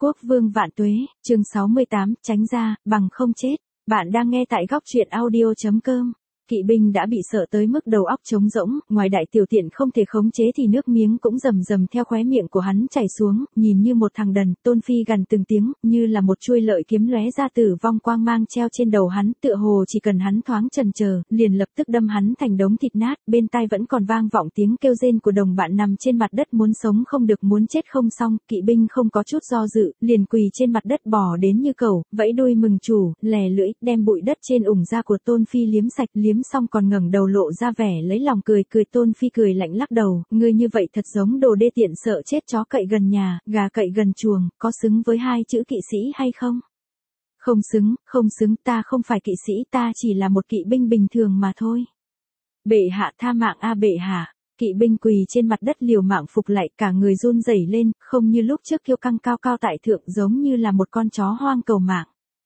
Quốc vương vạn tuế, chương 68, tránh ra, bằng không chết. Bạn đang nghe tại góc truyện audio.com. Kỵ binh đã bị sợ tới mức đầu óc trống rỗng, ngoài đại tiểu tiện không thể khống chế thì nước miếng cũng rầm rầm theo khóe miệng của hắn chảy xuống, nhìn như một thằng đần. Tôn Phi gằn từng tiếng, như là một chuôi lợi kiếm lóe ra tử vong quang mang treo trên đầu hắn, tựa hồ chỉ cần hắn thoáng chần chờ, liền lập tức đâm hắn thành đống thịt nát. Bên tai vẫn còn vang vọng tiếng kêu rên của đồng bạn nằm trên mặt đất muốn sống không được muốn chết không xong. Kỵ binh không có chút do dự, liền quỳ trên mặt đất bò đến như cẩu, vẫy đuôi mừng chủ, lè lưỡi, đem bụi đất trên ủng da của Tôn Phi liếm sạch. Liếm xong còn ngẩng đầu lộ ra vẻ lấy lòng cười. Tôn Phi cười lạnh lắc đầu, ngươi như vậy thật giống đồ đê tiện sợ chết chó cậy gần nhà, gà cậy gần chuồng, có xứng với hai chữ kỵ sĩ hay không? Không xứng, không xứng, ta không phải kỵ sĩ, ta chỉ là một kỵ binh bình thường mà thôi. Bệ hạ tha mạng a bệ hạ. Kỵ binh quỳ trên mặt đất liều mạng phục lại, cả người run rẩy lên, không như lúc trước kiêu căng cao cao tại thượng, giống như là một con chó hoang cầu mạng.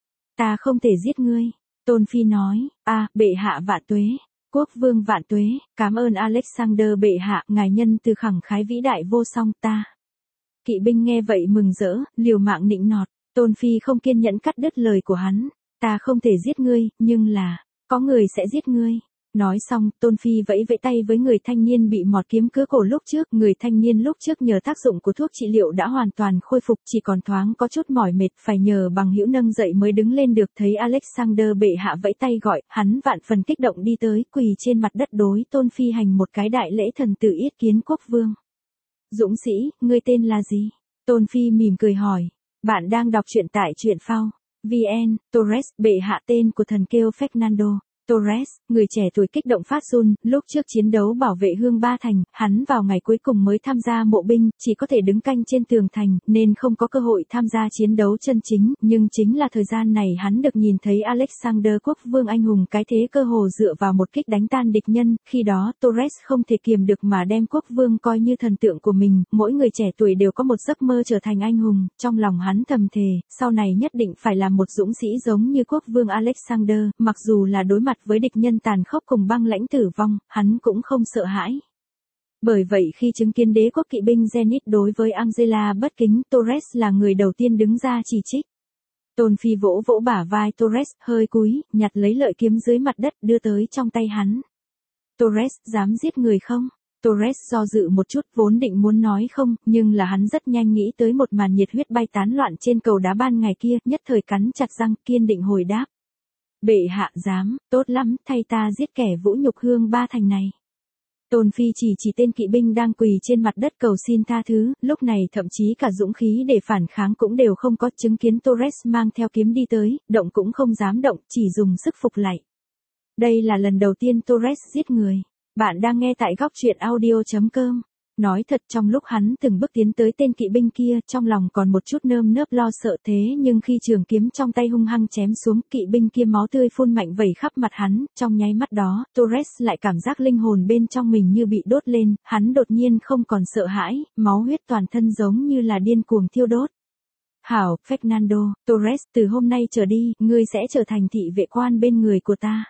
Ta không thể giết ngươi. Tôn Phi nói, bệ hạ vạn tuế, quốc vương vạn tuế, cảm ơn Alexander bệ hạ, ngài nhân từ khẳng khái vĩ đại vô song ta. Kỵ binh nghe vậy mừng rỡ, liều mạng nịnh nọt. Tôn Phi không kiên nhẫn cắt đứt lời của hắn, ta không thể giết ngươi, nhưng là, có người sẽ giết ngươi. Nói xong, Tôn Phi vẫy vẫy tay với người thanh niên bị mọt kiếm cứa cổ lúc trước. Người thanh niên lúc trước nhờ tác dụng của thuốc trị liệu đã hoàn toàn khôi phục, chỉ còn thoáng có chút mỏi mệt, phải nhờ bằng hữu nâng dậy mới đứng lên được. Thấy Alexander bệ hạ vẫy tay gọi, hắn vạn phần kích động đi tới, quỳ trên mặt đất đối Tôn Phi hành một cái đại lễ thần tử yết kiến quốc vương. Dũng sĩ, ngươi tên là gì? Tôn Phi mỉm cười hỏi. Bạn đang đọc truyện tại truyện phao VN. Torres, bệ hạ tên của thần kêu Fernando Torres, người trẻ tuổi kích động phát run. Lúc trước chiến đấu bảo vệ Hương Ba Thành, hắn vào ngày cuối cùng mới tham gia mộ binh, chỉ có thể đứng canh trên tường thành, nên không có cơ hội tham gia chiến đấu chân chính. Nhưng chính là thời gian này hắn được nhìn thấy Alexander quốc vương anh hùng cái thế cơ hồ dựa vào một kích đánh tan địch nhân. Khi đó Torres không thể kiềm được mà đem quốc vương coi như thần tượng của mình. Mỗi người trẻ tuổi đều có một giấc mơ trở thành anh hùng. Trong lòng hắn thầm thề, sau này nhất định phải là một dũng sĩ giống như quốc vương Alexander. Mặc dù là đối mặt với địch nhân tàn khốc cùng băng lãnh tử vong, hắn cũng không sợ hãi. Bởi vậy khi chứng kiến đế quốc kỵ binh Zenith đối với Angela bất kính, Torres là người đầu tiên đứng ra chỉ trích. Tôn Phi vỗ vỗ bả vai Torres, hơi cúi, nhặt lấy lợi kiếm dưới mặt đất đưa tới trong tay hắn. Torres, dám giết người không? Torres do dự một chút, vốn định muốn nói không, nhưng là hắn rất nhanh nghĩ tới một màn nhiệt huyết bay tán loạn trên cầu đá ban ngày kia, nhất thời cắn chặt răng, kiên định hồi đáp. Bệ hạ dám, tốt lắm, thay ta giết kẻ vũ nhục Hương Ba Thành này. Tôn Phi chỉ tên kỵ binh đang quỳ trên mặt đất cầu xin tha thứ, lúc này thậm chí cả dũng khí để phản kháng cũng đều không có. Chứng kiến Torres mang theo kiếm đi tới, động cũng không dám động, chỉ dùng sức phục lại. Đây là lần đầu tiên Torres giết người. Bạn đang nghe tại góc truyện audio.com. Nói thật, trong lúc hắn từng bước tiến tới tên kỵ binh kia, trong lòng còn một chút nơm nớp lo sợ, thế nhưng khi trường kiếm trong tay hung hăng chém xuống, kỵ binh kia máu tươi phun mạnh vẩy khắp mặt hắn. Trong nháy mắt đó, Torres lại cảm giác linh hồn bên trong mình như bị đốt lên, hắn đột nhiên không còn sợ hãi, máu huyết toàn thân giống như là điên cuồng thiêu đốt. Hảo, Fernando Torres, từ hôm nay trở đi, ngươi sẽ trở thành thị vệ quan bên người của ta.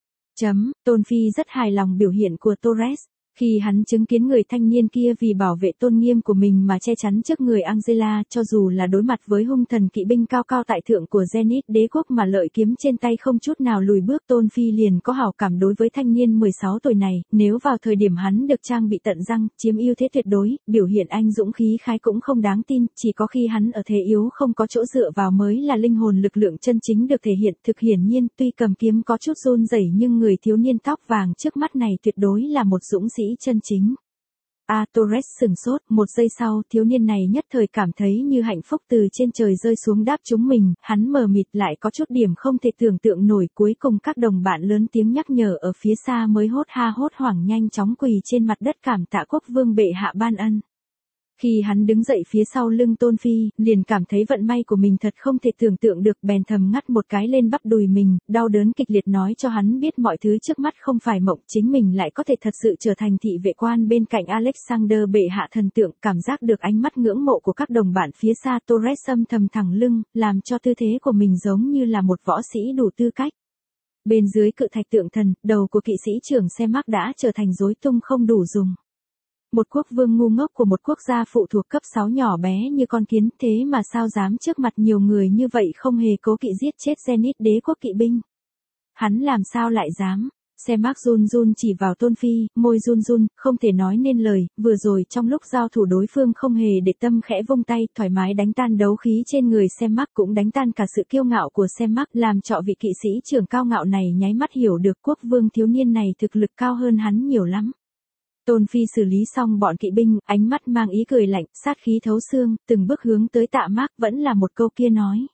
Tôn Phi rất hài lòng biểu hiện của Torres. Khi hắn chứng kiến người thanh niên kia vì bảo vệ tôn nghiêm của mình mà che chắn trước người Angela, cho dù là đối mặt với hung thần kỵ binh cao cao tại thượng của Zenith đế quốc mà lợi kiếm trên tay không chút nào lùi bước, Tôn Phi liền có hảo cảm đối với thanh niên 16 tuổi này. Nếu vào thời điểm hắn được trang bị tận răng, chiếm ưu thế tuyệt đối, biểu hiện anh dũng khí khái cũng không đáng tin, chỉ có khi hắn ở thế yếu không có chỗ dựa vào mới là linh hồn lực lượng chân chính được thể hiện. Thực hiển nhiên, tuy cầm kiếm có chút run rẩy nhưng người thiếu niên tóc vàng trước mắt này tuyệt đối là một dũng sĩ chân chính. Torres sừng sốt, một giây sau, thiếu niên này nhất thời cảm thấy như hạnh phúc từ trên trời rơi xuống đáp chúng mình, hắn mờ mịt lại có chút điểm không thể tưởng tượng nổi. Cuối cùng các đồng bạn lớn tiếng nhắc nhở ở phía xa mới hốt hoảng nhanh chóng quỳ trên mặt đất cảm tạ quốc vương bệ hạ ban ân. Khi hắn đứng dậy phía sau lưng Tôn Phi, liền cảm thấy vận may của mình thật không thể tưởng tượng được, bèn thầm ngắt một cái lên bắp đùi mình, đau đớn kịch liệt nói cho hắn biết mọi thứ trước mắt không phải mộng, chính mình lại có thể thật sự trở thành thị vệ quan bên cạnh Alexander bệ hạ thần tượng. Cảm giác được ánh mắt ngưỡng mộ của các đồng bạn phía xa, Torres âm thầm thẳng lưng, làm cho tư thế của mình giống như là một võ sĩ đủ tư cách. Bên dưới cự thạch tượng thần, đầu của kỵ sĩ trưởng Semak đã trở thành rối tung không đủ dùng. Một quốc vương ngu ngốc của một quốc gia phụ thuộc cấp 6 nhỏ bé như con kiến, thế mà sao dám trước mặt nhiều người như vậy không hề cố kỵ giết chết Zenith đế quốc kỵ binh. Hắn làm sao lại dám? Xe Mark run run chỉ vào Tôn Phi, môi run run, không thể nói nên lời, vừa rồi trong lúc giao thủ đối phương không hề để tâm khẽ vung tay, thoải mái đánh tan đấu khí trên người xe Mark cũng đánh tan cả sự kiêu ngạo của xe Mark, làm cho vị kỵ sĩ trưởng cao ngạo này nháy mắt hiểu được quốc vương thiếu niên này thực lực cao hơn hắn nhiều lắm. Tôn Phi xử lý xong bọn kỵ binh, ánh mắt mang ý cười lạnh, sát khí thấu xương, từng bước hướng tới Tạ Mark vẫn là một câu kia nói.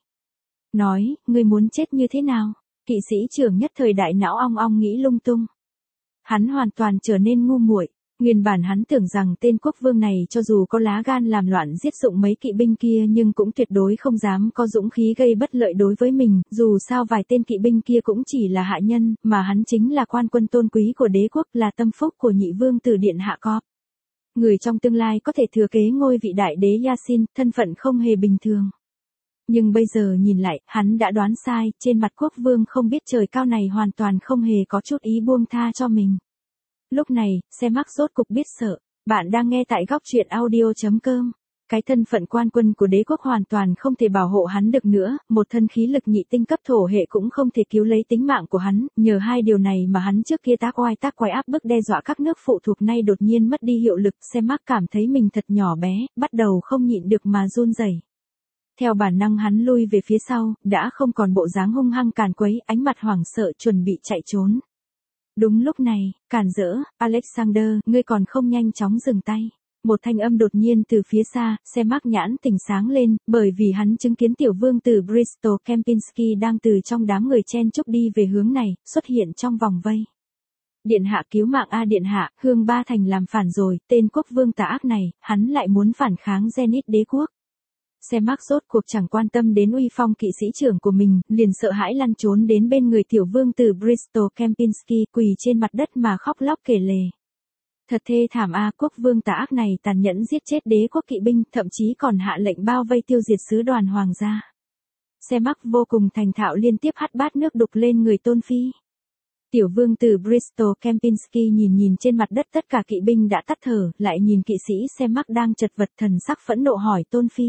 Ngươi muốn chết như thế nào? Kỵ sĩ trưởng nhất thời đại não ong ong nghĩ lung tung. Hắn hoàn toàn trở nên ngu muội. Nguyên bản hắn tưởng rằng tên quốc vương này cho dù có lá gan làm loạn giết dụng mấy kỵ binh kia nhưng cũng tuyệt đối không dám có dũng khí gây bất lợi đối với mình, dù sao vài tên kỵ binh kia cũng chỉ là hạ nhân, mà hắn chính là quan quân tôn quý của đế quốc, là tâm phúc của nhị vương tử điện hạ Cọp. Người trong tương lai có thể thừa kế ngôi vị đại đế Yasin, thân phận không hề bình thường. Nhưng bây giờ nhìn lại, hắn đã đoán sai, trên mặt quốc vương không biết trời cao này hoàn toàn không hề có chút ý buông tha cho mình. Lúc này, xe Mark rốt cục biết sợ. Bạn đang nghe tại góc truyện audio.com. Cái thân phận quan quân của đế quốc hoàn toàn không thể bảo hộ hắn được nữa, một thân khí lực nhị tinh cấp thổ hệ cũng không thể cứu lấy tính mạng của hắn, nhờ hai điều này mà hắn trước kia tác oai áp bức đe dọa các nước phụ thuộc nay đột nhiên mất đi hiệu lực, xe Mark cảm thấy mình thật nhỏ bé, bắt đầu không nhịn được mà run rẩy. Theo bản năng hắn lui về phía sau, đã không còn bộ dáng hung hăng càn quấy, ánh mặt hoảng sợ chuẩn bị chạy trốn. Đúng lúc này, cản rỡ, Alexander, ngươi còn không nhanh chóng dừng tay. Một thanh âm đột nhiên từ phía xa, xe Mark nhãn tỉnh sáng lên, bởi vì hắn chứng kiến tiểu vương tử Bristol Kempinski đang từ trong đám người chen chúc đi về hướng này, xuất hiện trong vòng vây. Điện hạ cứu mạng a điện hạ, Hương Ba Thành làm phản rồi, tên quốc vương tà ác này, hắn lại muốn phản kháng Zenith đế quốc. Xe Mark rốt cuộc chẳng quan tâm đến uy phong kỵ sĩ trưởng của mình, liền sợ hãi lăn trốn đến bên người tiểu vương tử Bristol Kempinski, quỳ trên mặt đất mà khóc lóc kể lể. Thật thê thảm a, quốc vương tà ác này tàn nhẫn giết chết đế quốc kỵ binh, thậm chí còn hạ lệnh bao vây tiêu diệt sứ đoàn hoàng gia. Xe Mark vô cùng thành thạo liên tiếp hắt bát nước đục lên người Tôn Phi. Tiểu vương tử Bristol Kempinski nhìn trên mặt đất tất cả kỵ binh đã tắt thở, lại nhìn kỵ sĩ xe Mark đang chật vật, thần sắc phẫn nộ hỏi Tôn Phi.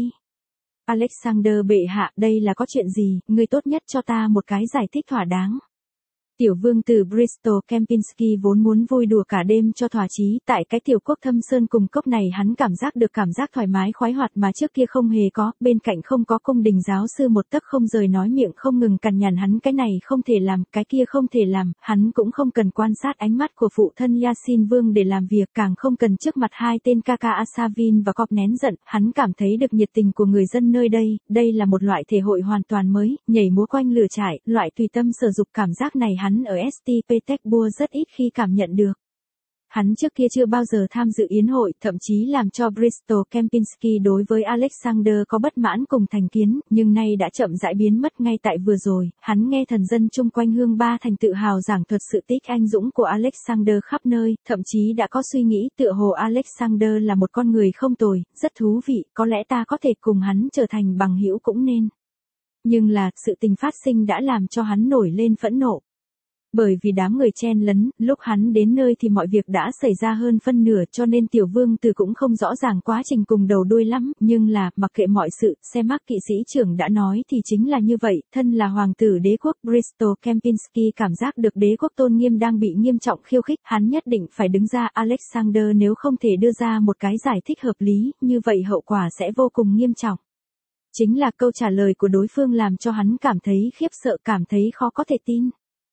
Alexander bệ hạ, đây là có chuyện gì, ngươi tốt nhất cho ta một cái giải thích thỏa đáng. Tiểu vương tử Bristol Kempinski vốn muốn vui đùa cả đêm cho thỏa chí, tại cái tiểu quốc thâm sơn cùng cốc này hắn cảm giác được cảm giác thoải mái khoái hoạt mà trước kia không hề có, bên cạnh không có cung đình giáo sư một tấc không rời nói miệng không ngừng cằn nhằn hắn cái này không thể làm, cái kia không thể làm, hắn cũng không cần quan sát ánh mắt của phụ thân Yasin vương để làm việc, càng không cần trước mặt hai tên Kaka Asavin và Cọp nén giận, hắn cảm thấy được nhiệt tình của người dân nơi đây là một loại thể hội hoàn toàn mới, nhảy múa quanh lửa trại, loại tùy tâm sở dục cảm giác này hắn ở St. Petersburg rất ít khi cảm nhận được. Hắn trước kia chưa bao giờ tham dự yến hội, thậm chí làm cho Bristol Kempinski đối với Alexander có bất mãn cùng thành kiến, nhưng nay đã chậm rãi biến mất ngay tại vừa rồi, hắn nghe thần dân chung quanh Hương Ba Thành tự hào giảng thuật sự tích anh dũng của Alexander khắp nơi, thậm chí đã có suy nghĩ tựa hồ Alexander là một con người không tồi, rất thú vị, có lẽ ta có thể cùng hắn trở thành bằng hữu cũng nên. Nhưng là, sự tình phát sinh đã làm cho hắn nổi lên phẫn nộ. Bởi vì đám người chen lấn, lúc hắn đến nơi thì mọi việc đã xảy ra hơn phân nửa cho nên tiểu vương tử cũng không rõ ràng quá trình cùng đầu đuôi lắm, nhưng là, mặc kệ mọi sự, xe Mark kỵ sĩ trưởng đã nói thì chính là như vậy, thân là hoàng tử đế quốc Bristol Kempinski cảm giác được đế quốc tôn nghiêm đang bị nghiêm trọng khiêu khích, hắn nhất định phải đứng ra Alexander nếu không thể đưa ra một cái giải thích hợp lý, như vậy hậu quả sẽ vô cùng nghiêm trọng. Chính là câu trả lời của đối phương làm cho hắn cảm thấy khiếp sợ, cảm thấy khó có thể tin.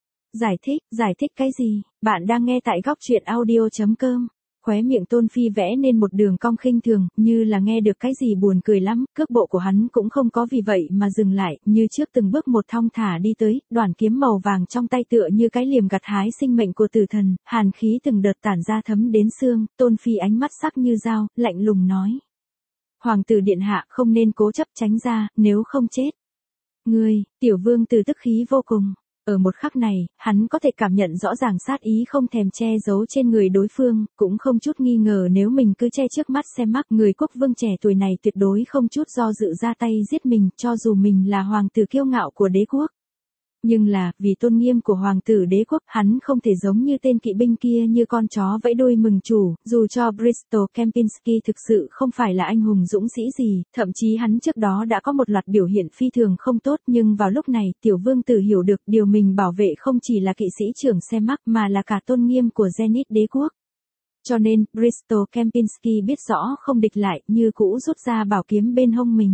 Giải thích cái gì? Bạn đang nghe tại góc truyện audio.com. Khóe miệng Tôn Phi vẽ nên một đường cong khinh thường, như là nghe được cái gì buồn cười lắm, cước bộ của hắn cũng không có vì vậy mà dừng lại, như trước từng bước một thong thả đi tới, đoàn kiếm màu vàng trong tay tựa như cái liềm gặt hái sinh mệnh của tử thần, hàn khí từng đợt tản ra thấm đến xương, Tôn Phi ánh mắt sắc như dao, lạnh lùng nói. Hoàng tử điện hạ không nên cố chấp tránh ra, nếu không chết. Ngươi, tiểu vương tử tức khí vô cùng. Ở một khắc này, hắn có thể cảm nhận rõ ràng sát ý không thèm che giấu trên người đối phương, cũng không chút nghi ngờ nếu mình cứ che trước mắt xe Mark, người quốc vương trẻ tuổi này tuyệt đối không chút do dự ra tay giết mình, cho dù mình là hoàng tử kiêu ngạo của đế quốc. Nhưng là, vì tôn nghiêm của hoàng tử đế quốc, hắn không thể giống như tên kỵ binh kia như con chó vẫy đuôi mừng chủ, dù cho Bristol Kempinski thực sự không phải là anh hùng dũng sĩ gì, thậm chí hắn trước đó đã có một loạt biểu hiện phi thường không tốt, nhưng vào lúc này, tiểu vương tử hiểu được điều mình bảo vệ không chỉ là kỵ sĩ trưởng xe mắc mà là cả tôn nghiêm của Zenith đế quốc. Cho nên, Bristol Kempinski biết rõ không địch lại, như cũ rút ra bảo kiếm bên hông mình.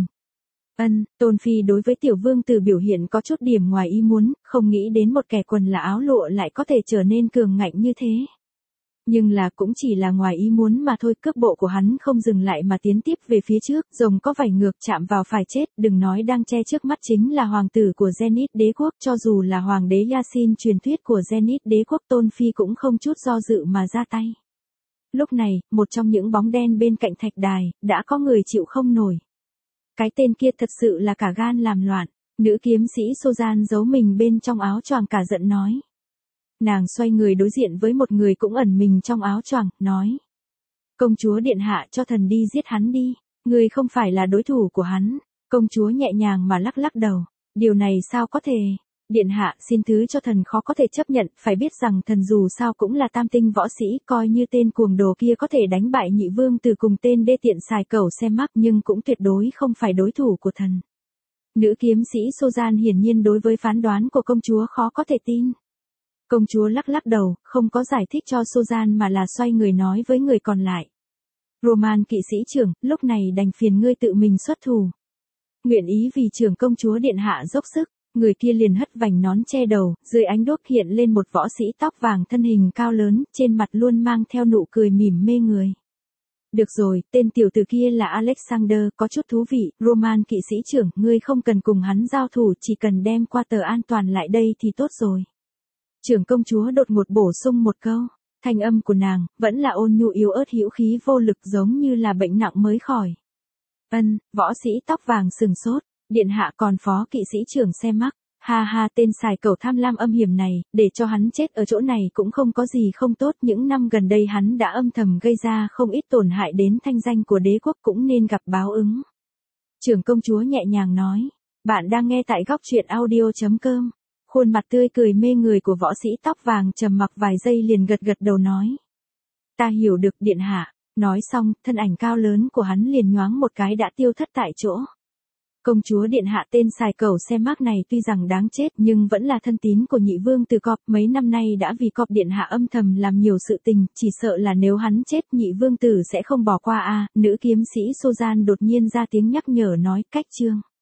Tôn Phi đối với tiểu vương tử biểu hiện có chút điểm ngoài ý muốn, không nghĩ đến một kẻ quần là áo lụa lại có thể trở nên cường ngạnh như thế. Nhưng là cũng chỉ là ngoài ý muốn mà thôi, cước bộ của hắn không dừng lại mà tiến tiếp về phía trước, rồng có vảy ngược chạm vào phải chết, đừng nói đang che trước mắt chính là hoàng tử của Zenith đế quốc, cho dù là hoàng đế Yasin truyền thuyết của Zenith đế quốc, Tôn Phi cũng không chút do dự mà ra tay. Lúc này, một trong những bóng đen bên cạnh thạch đài, đã có người chịu không nổi. Cái tên kia thật sự là cả gan làm loạn, nữ kiếm sĩ Suzanne giấu mình bên trong áo choàng cả giận nói. Nàng xoay người đối diện với một người cũng ẩn mình trong áo choàng, nói. Công chúa điện hạ cho thần đi giết hắn đi, người không phải là đối thủ của hắn. Công chúa nhẹ nhàng mà lắc lắc đầu, điều này sao có thể. Điện hạ xin thứ cho thần khó có thể chấp nhận, phải biết rằng thần dù sao cũng là tam tinh võ sĩ, coi như tên cuồng đồ kia có thể đánh bại nhị vương từ cùng tên đê tiện xài cẩu xe mắc nhưng cũng tuyệt đối không phải đối thủ của thần. Nữ kiếm sĩ Suzanne hiển nhiên đối với phán đoán của công chúa khó có thể tin. Công chúa lắc lắc đầu, không có giải thích cho Suzanne mà là xoay người nói với người còn lại. Roman kỵ sĩ trưởng, lúc này đành phiền ngươi tự mình xuất thủ. Nguyện ý vì trưởng công chúa điện hạ dốc sức. Người kia liền hất vành nón che đầu, dưới ánh đuốc hiện lên một võ sĩ tóc vàng thân hình cao lớn, trên mặt luôn mang theo nụ cười mỉm mê người. Được rồi, tên tiểu tử kia là Alexander, có chút thú vị, Roman kỵ sĩ trưởng, ngươi không cần cùng hắn giao thủ, chỉ cần đem qua tờ an toàn lại đây thì tốt rồi. Trưởng công chúa đột ngột bổ sung một câu, thanh âm của nàng, vẫn là ôn nhu yếu ớt hữu khí vô lực giống như là bệnh nặng mới khỏi. Võ sĩ tóc vàng sừng sốt. Điện hạ còn phó kỵ sĩ trưởng xe mắc, ha ha, tên xài cẩu tham lam âm hiểm này, để cho hắn chết ở chỗ này cũng không có gì không tốt, những năm gần đây hắn đã âm thầm gây ra không ít tổn hại đến thanh danh của đế quốc, cũng nên gặp báo ứng. Trưởng công chúa nhẹ nhàng nói, bạn đang nghe tại góc truyện audio.com, khuôn mặt tươi cười mê người của võ sĩ tóc vàng trầm mặc vài giây liền gật gật đầu nói. Ta hiểu được điện hạ, nói xong, thân ảnh cao lớn của hắn liền nhoáng một cái đã tiêu thất tại chỗ. Công chúa điện hạ tên xài cẩu xe mác này tuy rằng đáng chết nhưng vẫn là thân tín của nhị vương từ Cọp, mấy năm nay đã vì Cọp điện hạ âm thầm làm nhiều sự tình, chỉ sợ là nếu hắn chết nhị vương tử sẽ không bỏ qua a. Nữ kiếm sĩ Suzanne đột nhiên ra tiếng nhắc nhở nói, cách chương.